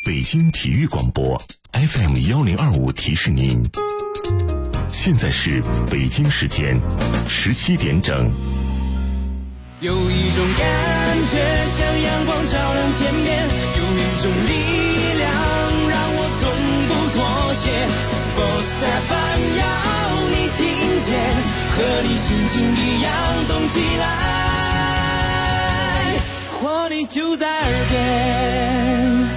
北京体育广播 FM1025提示您，现在是北京时间17点整。 有一种感觉像阳光照亮天边，有一种力量让我从不妥协。Sports FM 要你听见，和你心情一样动起来，活力就在耳边。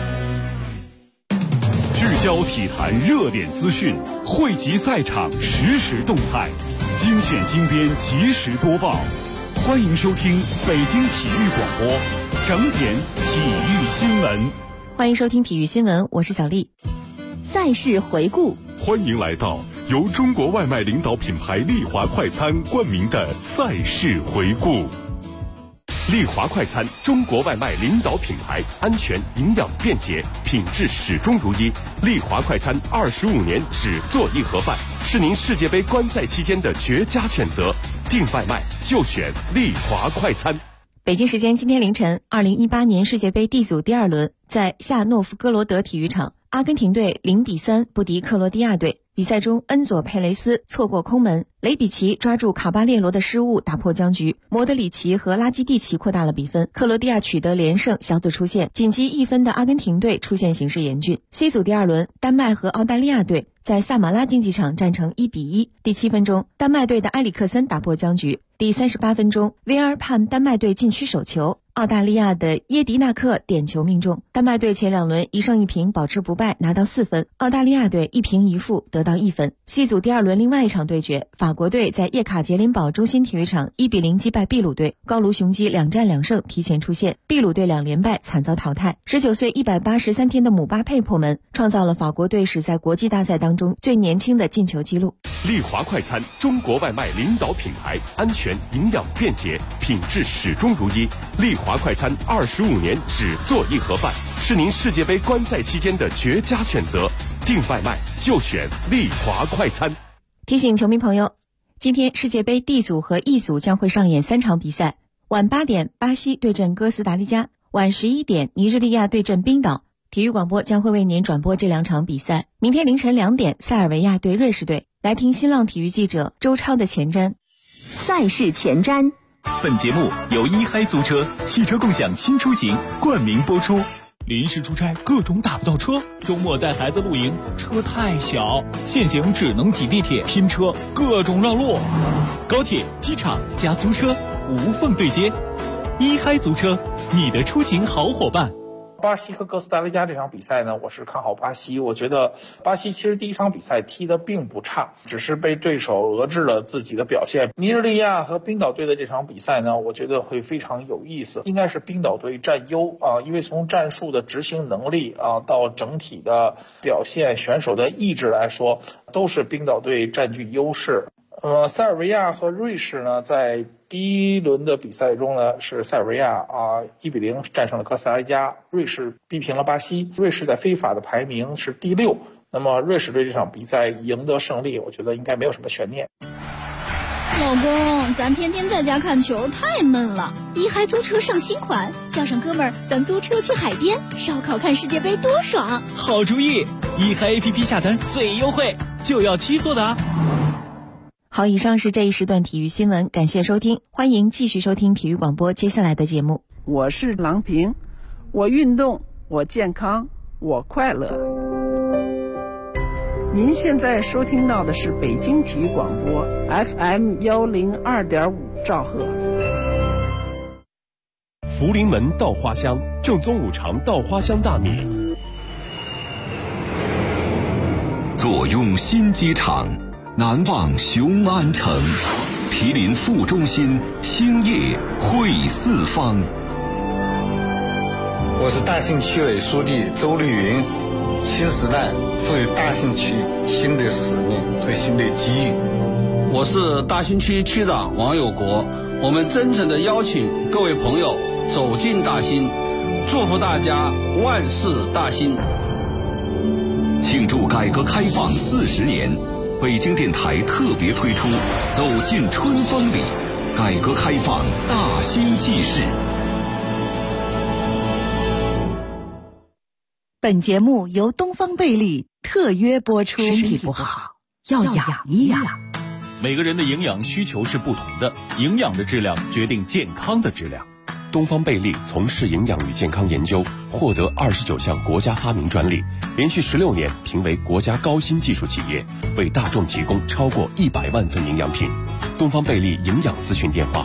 聚焦体坛热点资讯，汇集赛场实时动态，精选精编及时播报。欢迎收听北京体育广播整点体育新闻。 欢迎收听体育新闻，我是小丽。赛事回顾， 欢迎来到由中国外卖领导品牌丽华快餐冠名的赛事回顾。丽华快餐，中国外卖领导品牌，安全、营养、便捷，品质始终如一。丽华快餐25年只做一盒饭，是您世界杯观赛期间的绝佳选择。订外卖就选丽华快餐。 北京时间今天凌晨，2018年世界杯 D 组第2轮在夏诺夫哥罗德体育场，阿根廷队0-3不敌克罗地亚队。比赛中，恩佐佩雷斯错过空门，雷比奇抓住卡巴列罗的失误打破僵局，莫德里奇和拉基蒂奇扩大了比分。克罗地亚取得连胜，小组出线。仅积1分的阿根廷队出现形势严峻。C 组第2轮，丹麦和澳大利亚队在萨马拉竞技场战成1-1。第7分钟，丹麦队的埃里克森打破僵局。第38分钟 ，VAR 判丹麦队禁区手球。澳大利亚的耶迪纳克点球命中，丹麦队前2轮1胜1平保持不败，拿到4分；澳大利亚队1平1负得到1分。C 组第2轮另外一场对决，法国队在叶卡捷琳堡中心体育场1-0击败秘鲁队，高卢雄鸡2战2胜提前出线，秘鲁队2连败惨遭淘汰。19岁183天的姆巴佩破门，创造了法国队史在国际大赛当中最年轻的进球纪录。 丽华快餐，中国外卖领导品牌，安全、营养、便捷，品质始终如一。丽华快餐25年只做一盒饭，是您世界杯观赛期间的绝佳选择。订外卖就选丽华快餐。 提醒球迷朋友，今天世界杯 D 组和 E 组将会上演3场比赛，晚8点巴西对阵哥斯达黎加，晚11点尼日利亚对阵冰岛。体育广播将会为您转播这2场比赛。明天凌晨2点，塞尔维亚对瑞士队。来听新浪体育记者周超的前瞻。 赛事前瞻。 本节目由一嗨租车汽车共享新出行冠名播出。临时出差各种打不到车，周末带孩子露营车太小，现行只能挤地铁拼车，各种绕路。高铁、机场加租车无缝对接，一嗨租车，你的出行好伙伴。 巴西和哥斯达黎加这场比赛呢，我是看好巴西。我觉得巴西其实第一场比赛踢得并不差，只是被对手遏制了自己的表现。尼日利亚和冰岛队的这场比赛呢，我觉得会非常有意思，应该是冰岛队占优啊，因为从战术的执行能力啊到整体的表现、选手的意志来说，都是冰岛队占据优势。塞尔维亚和瑞士呢，在第1轮的比赛中呢，是塞尔维亚1-0战胜了哥斯达黎加，瑞士逼平了巴西。瑞士在非法的排名是第6，那么瑞士队这场比赛赢得胜利，我觉得应该没有什么悬念。 老公，咱天天在家看球太闷了，一嗨租车上新款，叫上哥们儿，咱租车去海边烧烤看世界杯多爽！ 好主意，一嗨 APP 下单最优惠，就要7座的啊！ 好，以上是这一时段体育新闻，感谢收听，欢迎继续收听体育广播接下来的节目。 我是郎平，我运动，我健康，我快乐。您现在收听到的是北京体育广播 FM102.5兆赫。 福临门稻花香，正宗五常稻花香大米。 坐拥新机场，南望雄安城，毗邻副中心，兴业汇四方。 我是大兴区委书记周绿云。新时代赋予大兴区新的使命和新的机遇。 我是大兴区区长王有国，我们真诚地邀请各位朋友走进大兴，祝福大家万事大兴。 庆祝改革开放40年，北京电台特别推出《走进春风里》，改革开放大兴纪事。 本节目由东方贝利特约播出。身体不好要养一养。 每个人的营养需求是不同的，营养的质量决定健康的质量。 东方贝利从事营养与健康研究，获得29项国家发明专利，连续16年评为国家高新技术企业，为大众提供超过100万份营养品。东方贝利营养咨询电话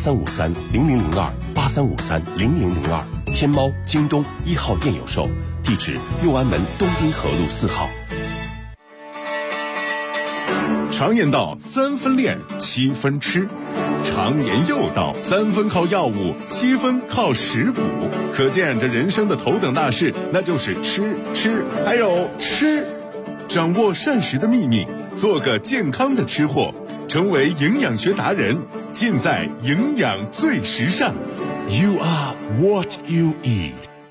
83530002，83530002，天猫、京东1号店有售，地址六安门东滨河路4号。 常言道3分练7分吃，常言又道3分靠药物7分靠食补，可见这人生的头等大事那就是吃还有吃。掌握膳食的秘密，做个健康的吃货，成为营养学达人，尽在营养最时尚。 You are what you eat。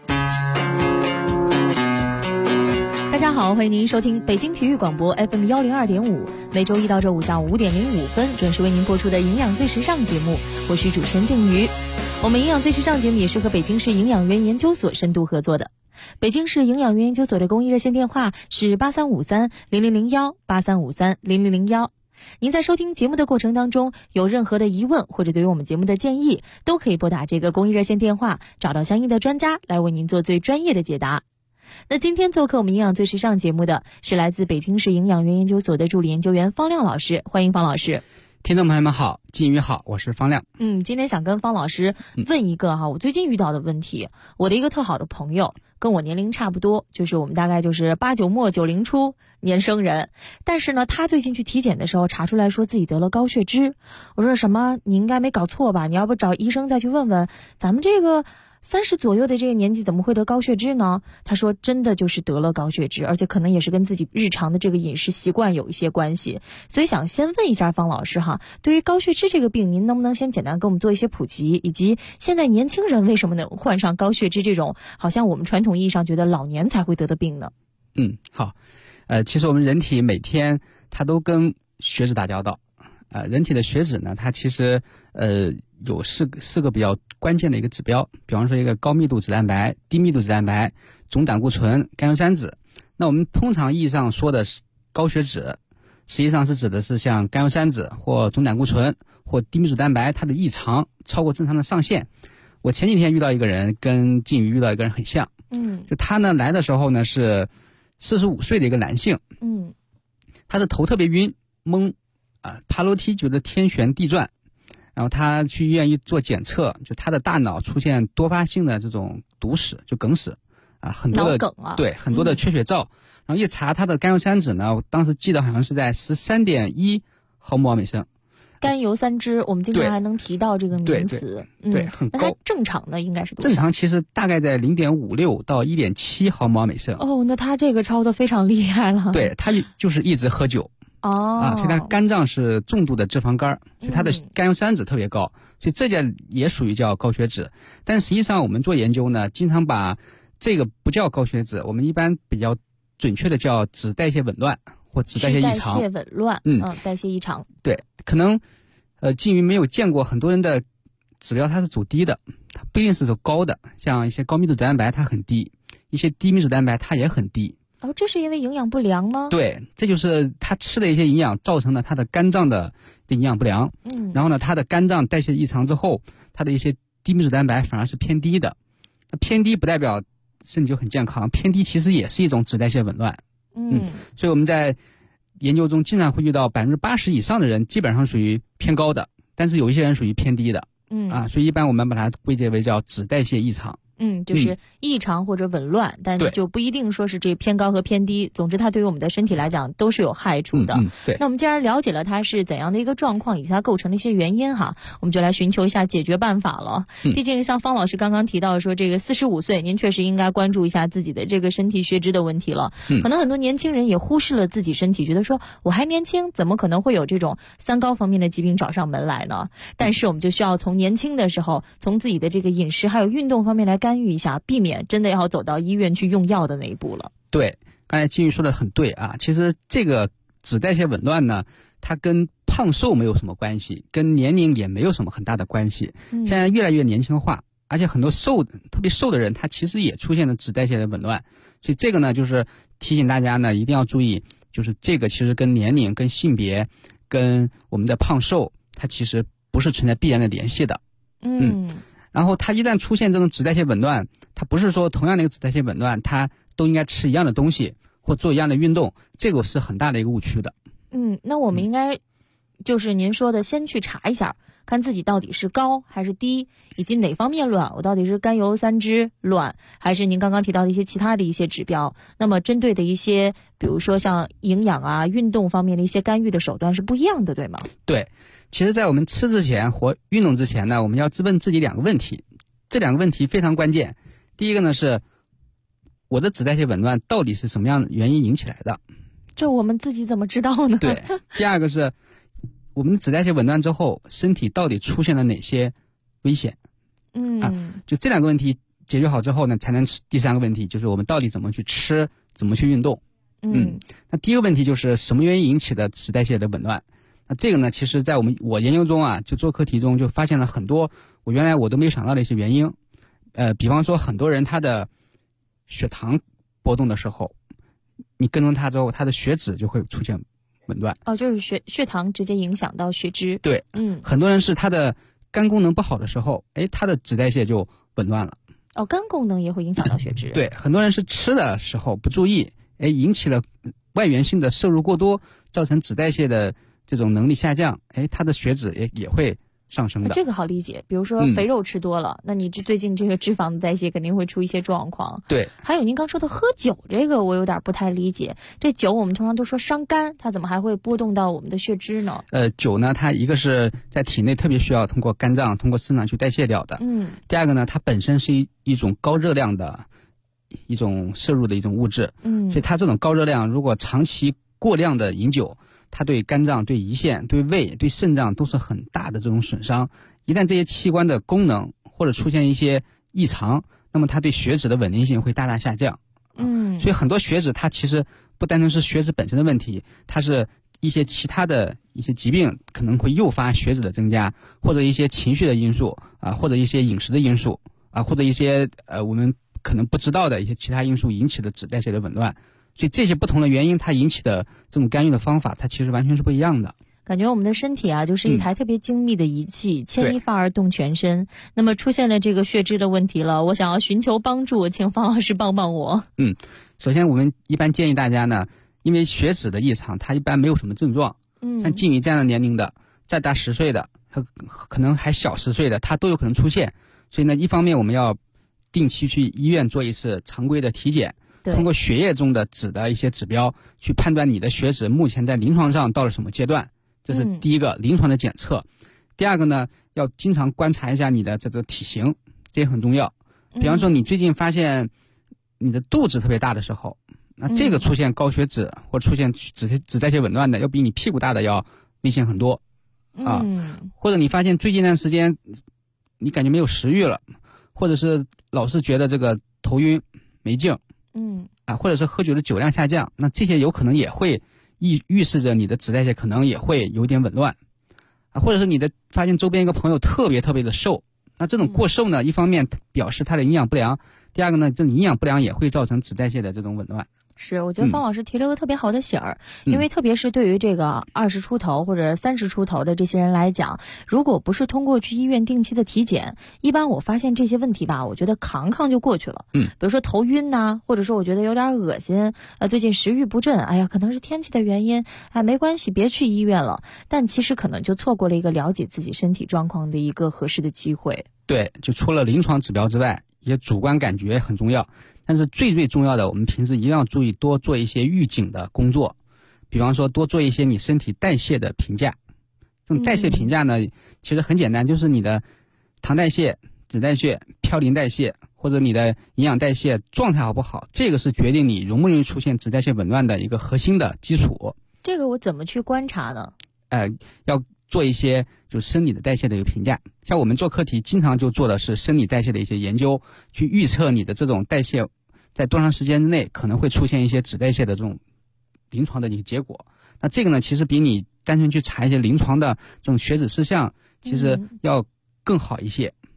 大家好，欢迎您收听北京体育广播 FM 102.5，每周一到周五下午5点05分准时为您播出的营养最时尚节目，我是主持人静瑜。我们营养最时尚节目也是和北京市营养园研究所深度合作的。北京市营养园研究所的公益热线电话是83530001，83530001。您在收听节目的过程当中有任何的疑问或者对于我们节目的建议，都可以拨打这个公益热线电话，找到相应的专家来为您做最专业的解答。那今天做客我们营养最时尚节目的是来自北京市营养园研究所的助理研究员方亮老师，欢迎方老师。 听众朋友们好，静瑜好，我是方亮。 今天想跟方老师问一个我最近遇到的问题。我的一个特好的朋友，跟我年龄差不多，就是我们大概就是89末90初年生人，但是呢，他最近去体检的时候查出来说自己得了高血脂。我说什么？你应该没搞错吧？你要不找医生再去问问，咱们这个30左右的这个年纪怎么会得高血脂呢？他说真的就是得了高血脂，而且可能也是跟自己日常的这个饮食习惯有一些关系。所以想先问一下方老师对于高血脂这个病，您能不能先简单给我们做一些普及，以及现在年轻人为什么能患上高血脂这种好像我们传统意义上觉得老年才会得的病呢？ 好，其实我们人体每天它都跟血脂打交道。人体的血脂呢，它其实有四个比较关键的一个指标，比方说一个高密度脂蛋白、低密度脂蛋白、总胆固醇、甘油三酯。那我们通常意义上说的高血脂，实际上是指的是像甘油三酯或总胆固醇或低密度脂蛋白它的异常超过正常的上限。我前几天遇到一个人，跟静瑜遇到一个人很像，就他呢来的时候呢是45岁的一个男性，他的头特别晕懵。爬楼梯觉得天旋地转，然后他去医院一做检测，就他的大脑出现多发性的这种堵死，就梗死很多的脑梗对，很多的缺血灶。然后一查他的甘油三酯呢，我当时记得好像是在13.1毫摩尔每升。 甘油三酯我们经常还能提到这个名词， 对，很高。 那它正常的应该是多少？ 正常其实大概在0.56到1.7毫摩尔每升。 那他这个超的非常厉害了。 对，他就是一直喝酒。所以他肝脏是重度的脂肪肝，所以他的甘油三酯特别高，所以这件也属于叫高血脂。但实际上我们做研究呢，经常把这个不叫高血脂，我们一般比较准确的叫脂代谢紊乱或脂代谢异常。 代谢紊乱，代谢异常。 对，可能静瑜没有见过很多人的指标它是走低的，它不一定是走高的，像一些高密度脂蛋白它很低，一些低密度脂蛋白它也很低。 这是因为营养不良吗？ 对，这就是他吃的一些营养造成了他的肝脏的营养不良。然后呢，他的肝脏代谢异常之后，他的一些低密度蛋白反而是偏低的。那偏低不代表身体就很健康，偏低其实也是一种脂代谢紊乱。所以我们在研究中经常会遇到80%以上的人基本上属于偏高的，但是有一些人属于偏低的。所以一般我们把它归结为叫脂代谢异常。 就是异常或者紊乱，但就不一定说是这偏高和偏低。总之，它对于我们的身体来讲都是有害处的。 对。 那我们既然了解了它是怎样的一个状况，以及它构成的一些原因我们就来寻求一下解决办法了。毕竟像方老师刚刚提到说，这个45岁，您确实应该关注一下自己的这个身体血脂的问题了。可能很多年轻人也忽视了自己身体，觉得说我还年轻，怎么可能会有这种三高方面的疾病找上门来呢？但是我们就需要从年轻的时候，从自己的这个饮食还有运动方面来干预一下，避免真的要走到医院去用药的那一步了。 对，刚才金玉说的很对其实这个脂代谢紊乱呢，它跟胖瘦没有什么关系，跟年龄也没有什么很大的关系。现在越来越年轻化，而且很多特别瘦的人，他其实也出现了脂代谢的紊乱。 所以这个呢，就是提醒大家呢，一定要注意，就是这个其实跟年龄、跟性别、跟我们的胖瘦，它其实不是存在必然的联系的。然后它一旦出现这种脂代谢紊乱，它不是说同样的一个脂代谢紊乱，它都应该吃一样的东西或做一样的运动，这个是很大的一个误区的。 那我们应该就是您说的，先去查一下，看自己到底是高还是低，以及哪方面乱，我到底是甘油三酯乱，还是您刚刚提到的一些其他的一些指标。那么针对的一些，比如说像营养啊、运动方面的一些干预的手段是不一样的，对吗？ 对，其实在我们吃之前或运动之前呢，我们要问自己2个问题，这2个问题非常关键。第一个呢是，我的脂代谢紊乱到底是什么样的原因引起来的？ 这我们自己怎么知道呢？ 对。第二个是，我们的脂代谢紊乱之后，身体到底出现了哪些危险？就这2个问题解决好之后呢，才能第3个问题，就是我们到底怎么去吃，怎么去运动。那第一个问题就是什么原因引起的脂代谢的紊乱？那这个呢，其实在我研究中啊，就做课题中就发现了很多原来我都没有想到的一些原因。比方说很多人他的血糖波动的时候，你跟踪他之后，他的血脂就会出现紊乱。 就是血糖直接影响到血脂。 对，很多人是他的肝功能不好的时候，他的脂代谢就紊乱了。 肝功能也会影响到血脂。 对，很多人是吃的时候不注意，引起了外源性的摄入过多，造成脂代谢的这种能力下降，他的血脂也会上升的。 这个好理解，比如说肥肉吃多了，那你最近这个脂肪的代谢肯定会出一些状况。 对， 还有您刚说的喝酒，这个我有点不太理解。这酒我们通常都说伤肝，它怎么还会波动到我们的血脂呢？ 酒呢，它一个是在体内特别需要通过肝脏、通过肾脏去代谢掉的。第二个呢，它本身是一种高热量的一种摄入的一种物质。所以它这种高热量，如果长期过量的饮酒，它对肝脏、对胰腺、对胃、对肾脏都是很大的这种损伤。一旦这些器官的功能或者出现一些异常，那么它对血脂的稳定性会大大下降。所以很多血脂它其实不单纯是血脂本身的问题，它是一些其他的一些疾病可能会诱发血脂的增加，或者一些情绪的因素或者一些饮食的因素或者一些我们可能不知道的一些其他因素引起的脂代谢的紊乱。所以这些不同的原因，它引起的这种干预的方法，它其实完全是不一样的。 感觉我们的身体就是一台特别精密的仪器，牵一发而动全身。那么出现了这个血脂的问题了，我想要寻求帮助，请方老师帮帮我。 首先我们一般建议大家呢，因为血脂的异常，它一般没有什么症状。像静宇这样的年龄的，再大10岁的，他可能还小10岁的，它都有可能出现。所以呢，一方面我们要定期去医院做一次常规的体检。通过血液中的脂的一些指标去判断你的血脂目前在临床上到了什么阶段，这是第一个临床的检测。第二个呢，要经常观察一下你的这个体型，这也很重要。比方说你最近发现你的肚子特别大的时候，那这个出现高血脂或者出现脂代谢紊乱的，要比你屁股大的要危险很多或者你发现最近一段时间你感觉没有食欲了，或者是老是觉得这个头晕没劲或者是喝酒的酒量下降，那这些有可能也会预示着你的脂代谢可能也会有点紊乱或者是你的发现周边一个朋友特别特别的瘦，那这种过瘦呢，一方面表示他的营养不良，第二个呢，这种营养不良也会造成脂代谢的这种紊乱。 是，我觉得方老师提了个特别好的醒儿，因为特别是对于这个20出头或者30出头的这些人来讲，如果不是通过去医院定期的体检，一般我发现这些问题吧，我觉得扛就过去了。比如说头晕或者说我觉得有点恶心，最近食欲不振，可能是天气的原因，没关系，别去医院了。但其实可能就错过了一个了解自己身体状况的一个合适的机会。 对，就除了临床指标之外，一些主观感觉很重要。但是最重要的，我们平时一定要注意多做一些预警的工作，比方说多做一些你身体代谢的评价。这种代谢评价呢，其实很简单，就是你的糖代谢、脂代谢、嘌呤代谢，或者你的营养代谢状态好不好，这个是决定你容不容易出现脂代谢紊乱的一个核心的基础。 这个我怎么去观察呢？ 要做一些就是生理的代谢的一个评价，像我们做课题经常就做的是生理代谢的一些研究，去预测你的这种代谢在多长时间之内可能会出现一些脂代谢的这种临床的一个结果。那这个呢，其实比你单纯去查一些临床的这种血脂事项，其实要更好一些。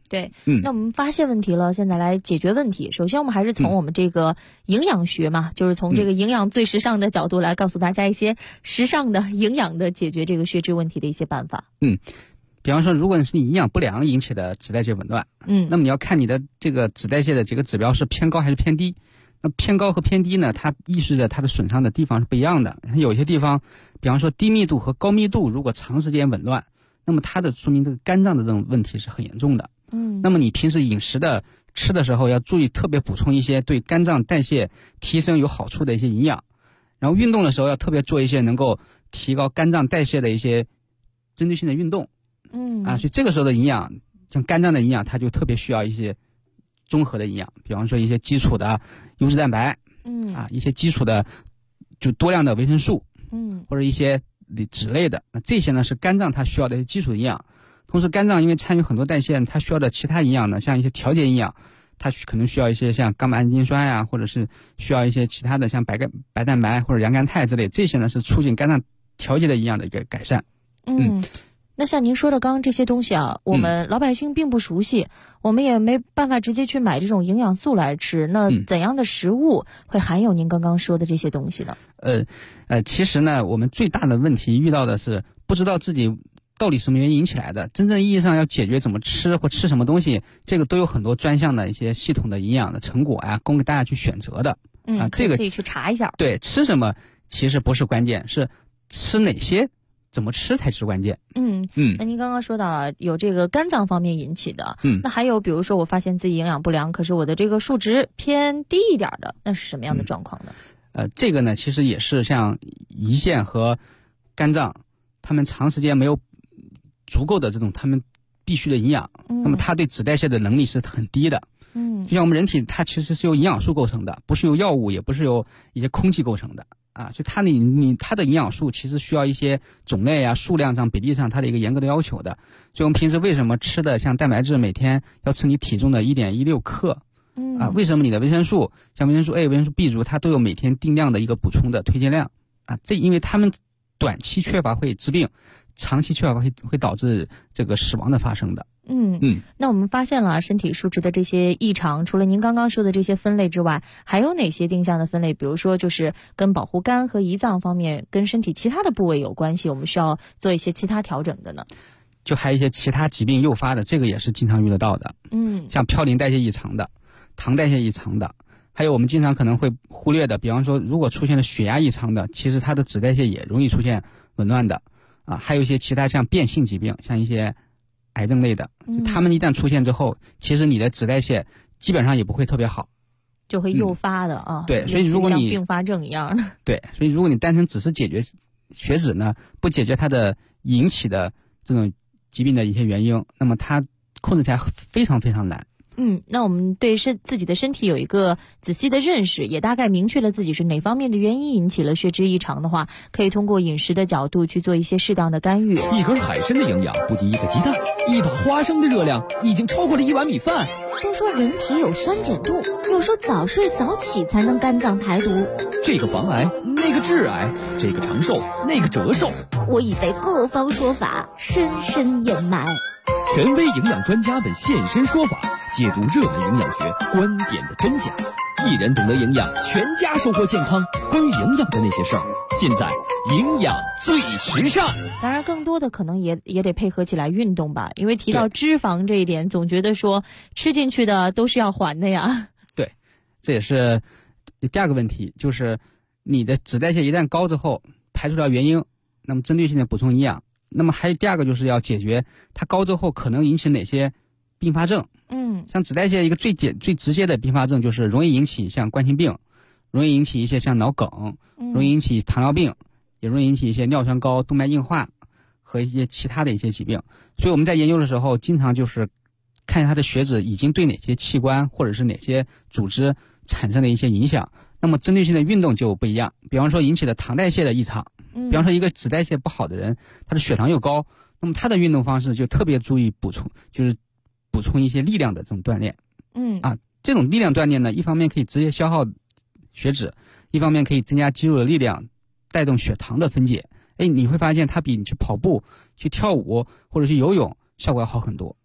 对，那我们发现问题了，现在来解决问题。首先，我们还是从我们这个营养学嘛，就是从这个营养最时尚的角度来告诉大家一些时尚的营养的解决这个血脂问题的一些办法。 比方说，如果是你营养不良引起的脂代谢紊乱，那么你要看你的这个脂代谢的几个指标是偏高还是偏低。那偏高和偏低呢，它预示着它的损伤的地方是不一样的。有些地方，比方说低密度和高密度，如果长时间紊乱，那么它的说明这个肝脏的这种问题是很严重的。那么你平时饮食的吃的时候要注意特别补充一些对肝脏代谢提升有好处的一些营养，然后运动的时候要特别做一些能够提高肝脏代谢的一些针对性的运动。所以这个时候的营养，像肝脏的营养，它就特别需要一些综合的营养，比方说一些基础的优质蛋白，一些基础的就多量的维生素，或者一些脂类的。那这些呢是肝脏它需要的一些基础营养。同时肝脏因为参与很多代谢，它需要的其他营养呢，像一些调节营养，它可能需要一些像伽马氨基辛酸呀，或者是需要一些其他的像白蛋白或者羊肝肽之类，这些呢是促进肝脏调节的营养的一个改善。 那像您说的刚刚这些东西啊，我们老百姓并不熟悉，我们也没办法直接去买这种营养素来吃。那怎样的食物会含有您刚刚说的这些东西呢？ 其实呢，我们最大的问题遇到的是不知道自己到底什么原因引起来的。真正意义上要解决怎么吃或吃什么东西，这个都有很多专项的一些系统的营养的成果呀，供给大家去选择的。这个自己去查一下。 对，吃什么其实不是关键，是吃哪些。怎么吃才是关键。 那您刚刚说到了有这个肝脏方面引起的，那还有比如说我发现自己营养不良，可是我的这个数值偏低一点的，那是什么样的状况呢？ 这个呢其实也是像胰腺和肝脏，他们长时间没有足够的这种他们必须的营养，那么它对脂代谢的能力是很低的。就像我们人体它其实是由营养素构成的，不是由药物，也不是由一些空气构成的。所以它的营养素其实需要一些种类啊、数量上、比例上它的一个严格的要求的。所以我们平时为什么吃的像蛋白质每天要吃你体重的 1.16 克？为什么你的维生素像维生素 A、维生素 B 族它都有每天定量的一个补充的推荐量这因为它们短期缺乏会致病，长期缺乏会导致这个死亡的发生的。 那我们发现了身体数值的这些异常，除了您刚刚说的这些分类之外，还有哪些定向的分类？比如说就是跟保护肝和胰脏方面跟身体其他的部位有关系，我们需要做一些其他调整的呢？ 就还有一些其他疾病诱发的，这个也是经常遇得到的。像嘌呤代谢异常的、糖代谢异常的，还有我们经常可能会忽略的，比方说如果出现了血压异常的，其实它的脂代谢也容易出现紊乱的。还有一些其他像变性疾病，像一些癌症类的，他们一旦出现之后，其实你的脂代谢基本上也不会特别好， 就会诱发的对，所以如果你像并发症一样的。 对，所以如果你单纯只是解决血脂呢，不解决它的引起的这种疾病的一些原因，那么它控制起来非常非常难。 那我们对自己的身体有一个仔细的认识，也大概明确了自己是哪方面的原因引起了血脂异常的话，可以通过饮食的角度去做一些适当的干预。 一根海参的营养不敌一个鸡蛋，一把花生的热量已经超过了1碗米饭。 都说人体有酸碱度，有时候早睡早起才能肝脏排毒。 这个防癌，那个致癌，这个长寿，那个折寿。 我已被各方说法深深掩埋。 权威营养专家们现身说法，解读热门营养学观点的真假。一人懂得营养，全家收获健康。关于营养的那些事儿，尽在营养最时尚。 当然更多的可能也得配合起来运动吧，因为提到脂肪这一点，总觉得说吃进去的都是要还的呀。 对，这也是第二个问题，就是你的脂代谢一旦高之后，排除掉原因，那么针对性的补充营养。那么还有第二个就是要解决它高之后可能引起哪些并发症。像脂代谢一个最直接的并发症就是容易引起像冠心病，容易引起一些像脑梗，容易引起糖尿病，也容易引起一些尿酸高、动脉硬化和一些其他的一些疾病。所以我们在研究的时候经常就是看一下它的血脂已经对哪些器官或者是哪些组织产生的一些影响，那么针对性的运动就不一样。比方说引起的糖代谢的异常，比方说一个脂代谢不好的人，他的血糖又高，那么他的运动方式就特别注意补充一些力量的这种锻炼。这种力量锻炼呢，一方面可以直接消耗血脂，一方面可以增加肌肉的力量，带动血糖的分解。你会发现它比你去跑步、去跳舞或者去游泳效果要好很多。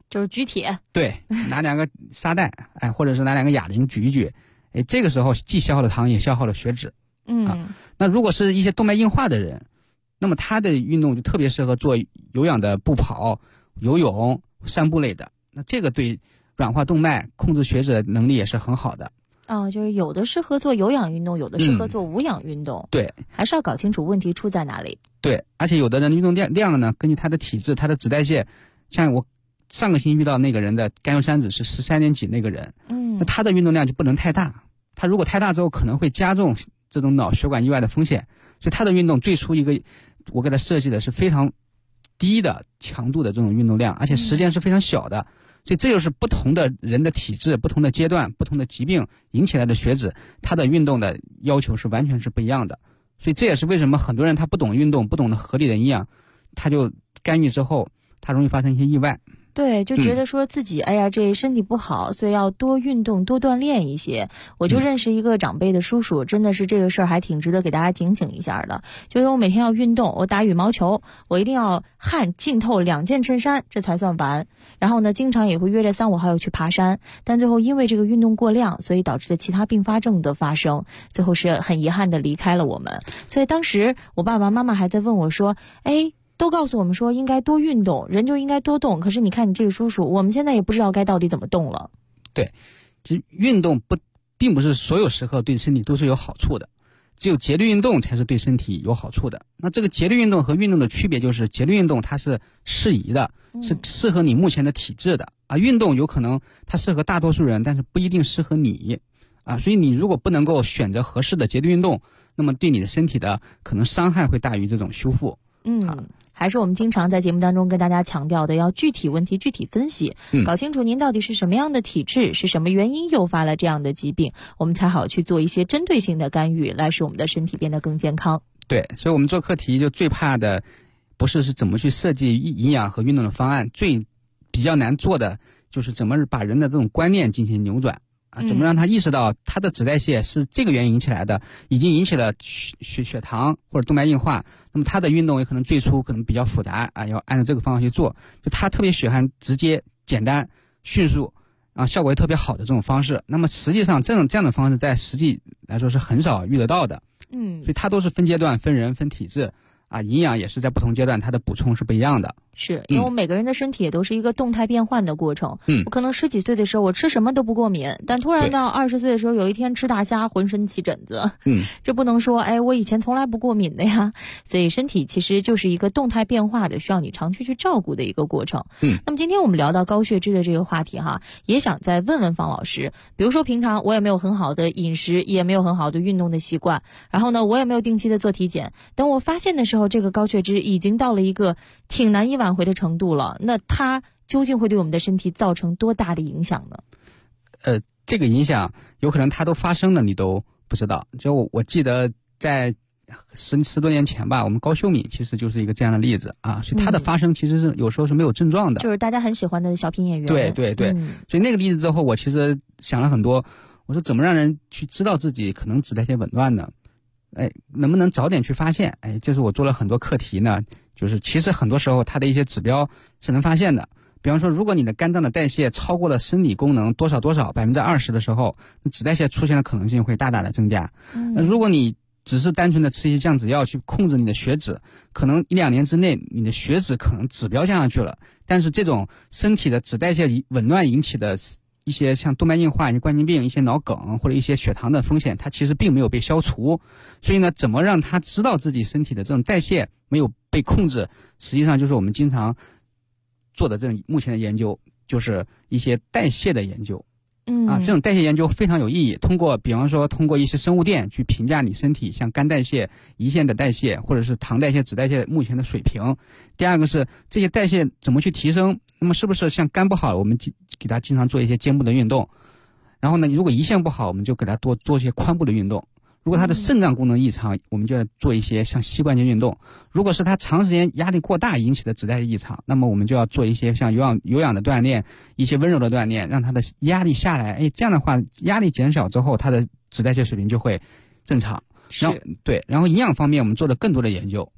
就是举铁。 对，拿2个沙袋，或者是拿2个哑铃举一举，这个时候既消耗了糖，也消耗了血脂。那如果是一些动脉硬化的人，那么他的运动就特别适合做有氧的步跑、游泳、散步类的。那这个对软化动脉、控制血脂的能力也是很好的。 就是有的适合做有氧运动，有的适合做无氧运动。 对， 还是要搞清楚问题出在哪里。 对，而且有的人运动量呢，根据他的体质、他的脂代谢，像我上个星期遇到那个人的甘油三酯是13点几那个人，那他的运动量就不能太大，他如果太大之后可能会加重这种脑血管意外的风险，所以他的运动最初我给他设计的是非常低的强度的这种运动量，而且时间是非常小的。所以这就是不同的人的体质、不同的阶段、不同的疾病引起来的血脂，他的运动的要求是完全是不一样的。所以这也是为什么很多人他不懂运动，不懂得合理的营养，他就干预之后他容易发生一些意外。 对，就觉得说自己这身体不好，所以要多运动多锻炼一些。我就认识一个长辈的叔叔，真的是这个事儿还挺值得给大家警醒一下的。就是我每天要运动，我打羽毛球，我一定要汗浸透2件衬衫，这才算完。然后呢，经常也会约着3、5好友去爬山，但最后因为这个运动过量，所以导致了其他并发症的发生，最后是很遗憾的离开了我们。所以当时我爸爸妈妈还在问我说，都告诉我们说应该多运动，人就应该多动，可是你看你这个叔叔，我们现在也不知道该到底怎么动了。 对，其实运动并不是所有时候对身体都是有好处的，只有节律运动才是对身体有好处的。那这个节律运动和运动的区别就是，节律运动它是适宜的，是适合你目前的体质的运动有可能它适合大多数人，但是不一定适合你所以你如果不能够选择合适的节律运动，那么对你的身体的可能伤害会大于这种修复。 还是我们经常在节目当中跟大家强调的，要具体问题具体分析，搞清楚您到底是什么样的体质，是什么原因诱发了这样的疾病，我们才好去做一些针对性的干预，来使我们的身体变得更健康。 对，所以我们做课题就最怕的不是怎么去设计营养和运动的方案，比较难做的就是怎么把人的这种观念进行扭转怎么让他意识到他的脂代谢是这个原因引起来的，已经引起了血糖或者动脉硬化，那么他的运动也可能最初可能比较复杂要按照这个方法去做，就他特别喜欢直接、简单、迅速效果也特别好的这种方式。那么实际上这样的方式在实际来说是很少遇得到的。所以它都是分阶段、分人、分体质营养也是在不同阶段它的补充是不一样的。 是因为我们每个人的身体也都是一个动态变换的过程。我可能10几岁的时候我吃什么都不过敏，但突然到20岁的时候有一天吃大虾浑身起疹子。这不能说我以前从来不过敏的呀。所以身体其实就是一个动态变化的，需要你长期去照顾的一个过程。那么今天我们聊到高血脂的这个话题也想再问问方老师，比如说平常我也没有很好的饮食，也没有很好的运动的习惯，然后呢我也没有定期的做体检，等我发现的时候这个高血脂已经到了一个挺难以挽回的程度了，那它究竟会对我们的身体造成多大的影响呢？ 这个影响有可能它都发生了你都不知道。就我记得在10多年前吧，我们高秀敏其实就是一个这样的例子所以它的发生其实是有时候是没有症状的， 就是大家很喜欢的小品演员。 对对对，所以那个例子之后我其实想了很多，我说怎么让人去知道自己可能脂代谢紊乱呢？能不能早点去发现？就是我做了很多课题呢，就是其实很多时候它的一些指标是能发现的。比方说，如果你的肝脏的代谢超过了生理功能多少20%的时候，脂代谢出现的可能性会大大的增加。如果你只是单纯的吃一些降脂药去控制你的血脂，可能1-2年之内你的血脂可能指标降上去了，但是这种身体的脂代谢紊乱引起的一些像动脉硬化、一些冠心病、一些脑梗或者一些血糖的风险，它其实并没有被消除。所以呢，怎么让他知道自己身体的这种代谢没有被控制，实际上就是我们经常做的这种目前的研究，就是一些代谢的研究。这种代谢研究非常有意义，比方说通过一些生物电去评价你身体像肝代谢、胰腺的代谢或者是糖代谢、脂代谢目前的水平。第二个是这些代谢怎么去提升，那么是不是像肝不好我们给他经常做一些肩部的运动，然后呢如果胰腺不好我们就给他多做一些髋部的运动，如果他的肾脏功能异常我们就要做一些像膝关节运动，如果是他长时间压力过大引起的脂代谢异常，那么我们就要做一些像有氧的锻炼，一些温柔的锻炼，让他的压力下来，这样的话压力减少之后他的脂代谢水平就会正常。然后营养方面我们做了更多的研究，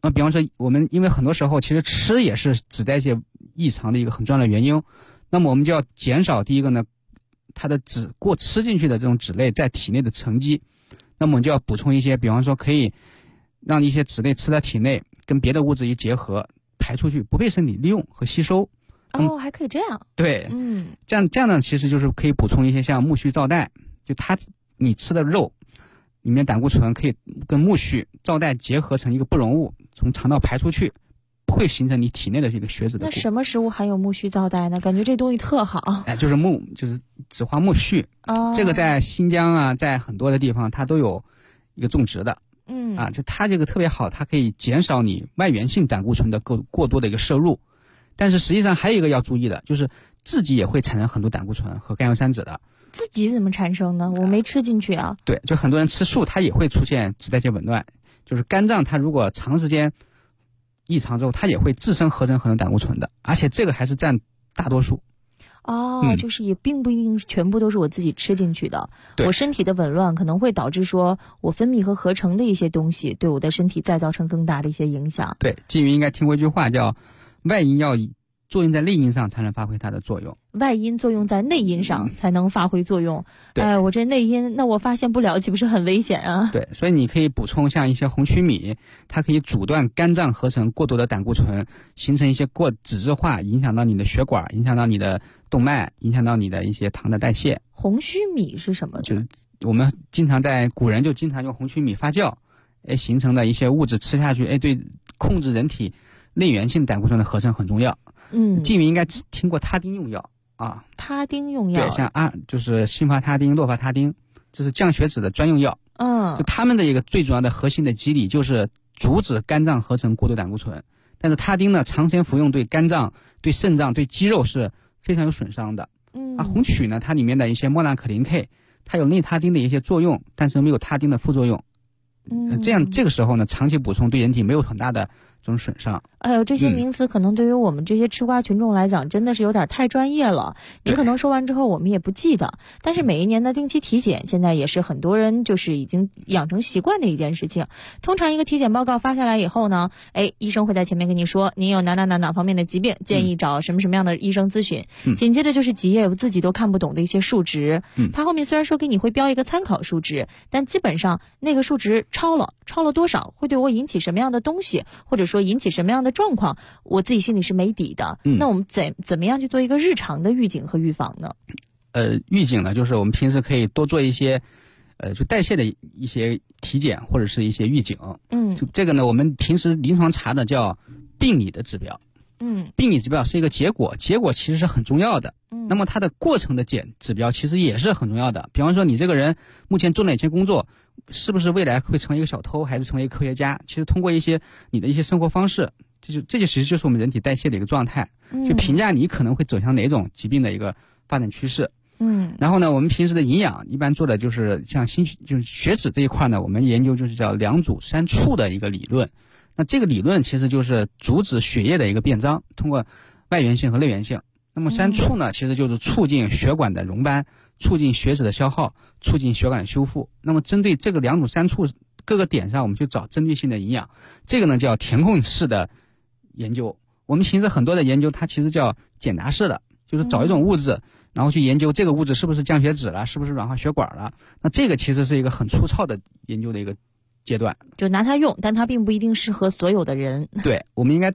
那比方说我们因为很多时候其实吃也是脂代谢异常的一个很重要的原因，那么我们就要减少第一个呢，它的吃进去的这种脂类在体内的沉积，那么我们就要补充一些，比方说可以让一些脂类吃在体内跟别的物质一结合排出去，不被身体利用和吸收。 还可以这样。 对，这样呢，其实就是可以补充一些像木须皂带，就你吃的肉里面胆固醇可以跟木须皂带结合成一个不溶物，从肠道排出去，不会形成你体内的这个血脂的。 那什么食物含有木须皂带呢？感觉这东西特好。 就是紫花苜蓿。这个在新疆啊，在很多的地方它都有一个种植的。就它这个特别好，它可以减少你外源性胆固醇的过多的一个摄入。但是实际上还有一个要注意的，就是自己也会产生很多胆固醇和甘油三酯的。 自己怎么产生呢？我没吃进去啊。 对，就很多人吃素，它也会出现脂代谢紊乱。就是肝脏它如果长时间异常之后，它也会自身合成很多胆固醇的，而且这个还是占大多数。 就是也并不一定全部都是我自己吃进去的。我身体的紊乱可能会导致说我分泌和合成的一些东西对我的身体再造成更大的一些影响。 对，金鱼应该听过一句话叫外因要作用在内因上才能发挥它的作用， 外因作用在内因上才能发挥作用。我这内因那我发现不了，岂不是很危险啊？ 对，所以你可以补充像一些红曲米，它可以阻断肝脏合成过多的胆固醇，形成一些脂质化，影响到你的血管，影响到你的动脉，影响到你的一些糖的代谢。 红曲米是什么？ 就是我们古人就经常用红曲米发酵形成的一些物质，吃下去对控制人体内源性胆固醇的合成很重要。静云应该听过他汀用药啊。 他汀用药， 对，像就是辛伐他汀、洛伐他汀，这是降血脂的专用药。就他们的一个最主要的核心的机理就是阻止肝脏合成过多胆固醇。但是他汀呢，长时间服用对肝脏、对肾脏、对肌肉是非常有损伤的。红曲呢，它里面的一些莫纳可林 K， 它有内他汀的一些作用，但是没有他汀的副作用。这个时候呢，长期补充对人体没有很大的这种损伤。 这些名词可能对于我们这些吃瓜群众来讲真的是有点太专业了，你可能说完之后我们也不记得。但是每一年的定期体检现在也是很多人就是已经养成习惯的一件事情。通常一个体检报告发下来以后呢，医生会在前面跟你说您有哪方面的疾病，建议找什么样的医生咨询。紧接着就是几页我自己都看不懂的一些数值。他后面虽然说给你会标一个参考数值，但基本上那个数值超了多少，会对我引起什么样的东西，或者说引起什么样的状况，我自己心里是没底的。那我们怎么样去做一个日常的预警和预防呢？ 预警呢，就是我们平时可以多做一些就代谢的一些体检或者是一些预警。就这个呢，我们平时临床查的叫病理的指标。病理指标是一个结果其实是很重要的。那么它的过程的指标其实也是很重要的。比方说你这个人目前做哪些工作，是不是未来会成为一个小偷，还是成为一个科学家？其实通过你的一些生活方式，这其实就是我们人体代谢的一个状态，去评价你可能会走向哪种疾病的一个发展趋势。然后呢，我们平时的营养一般做的就是像就是血脂这一块呢，我们研究就是叫2阻3促的一个理论。那这个理论其实就是阻止血液的一个变脏，通过外源性和内源性。那么3促呢，其实就是促进血管的溶斑，促进血脂的消耗，促进血管的修复。那么针对这个2阻3促各个点上，我们就找针对性的营养。这个呢叫填空式的研究。我们平时很多的研究它其实叫简答式的，就是找一种物质，然后去研究这个物质是不是降血脂了，是不是软化血管了。那这个其实是一个很粗糙的研究的一个阶段， 就拿它用，但它并不一定适合所有的人。 对，我们应该